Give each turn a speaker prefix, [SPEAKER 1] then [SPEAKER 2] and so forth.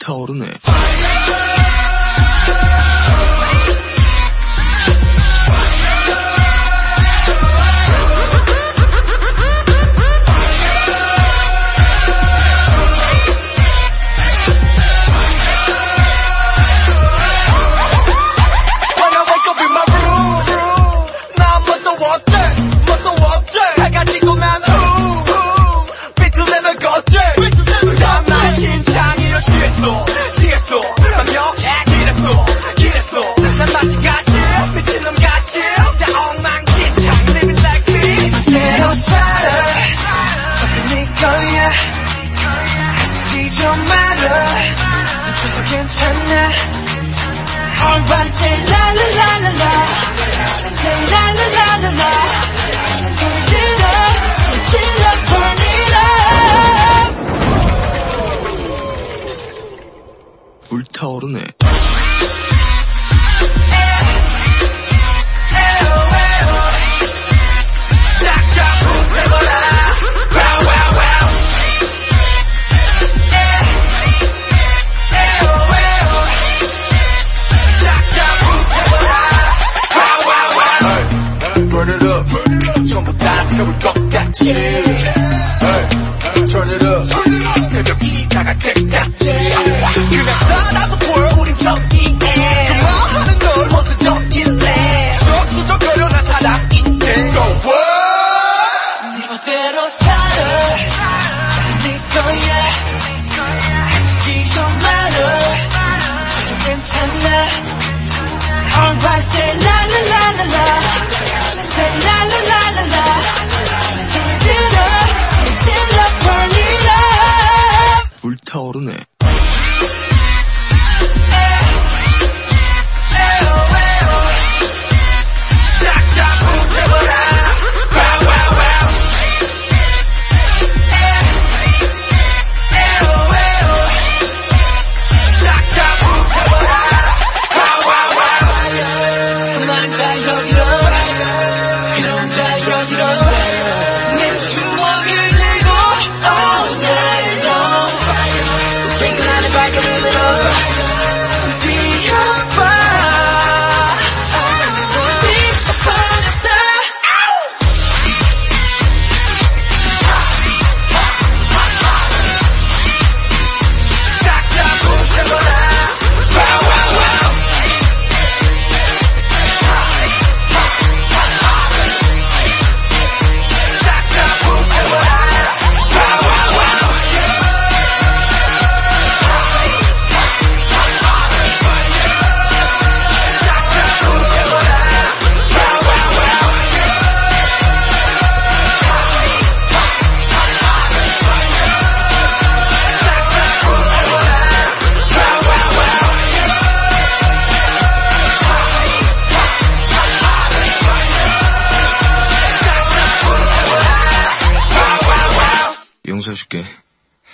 [SPEAKER 1] 불타오르네.
[SPEAKER 2] 괜찮아. Everybody say la la la la la. Say la la la la la. Switch it up, switch it up, turn it up.
[SPEAKER 1] 불타오르네.
[SPEAKER 2] 전부 다 태울 것 같지. Turn it up. 새벽이 다가갈 때까지. 그냥 살아도 보여 우린 저기에. 그만하는 널 멋스적일래. 저수저거려 난 사람인데. So what? 네 멋대로 살아. 네 거야. 애쓰지 좀 말아. 저도 괜찮아. Everybody say la la la la la. Say la la la la la. Switch it up, switch it up, turn it up.
[SPEAKER 1] 불타오르네. 용서해줄게.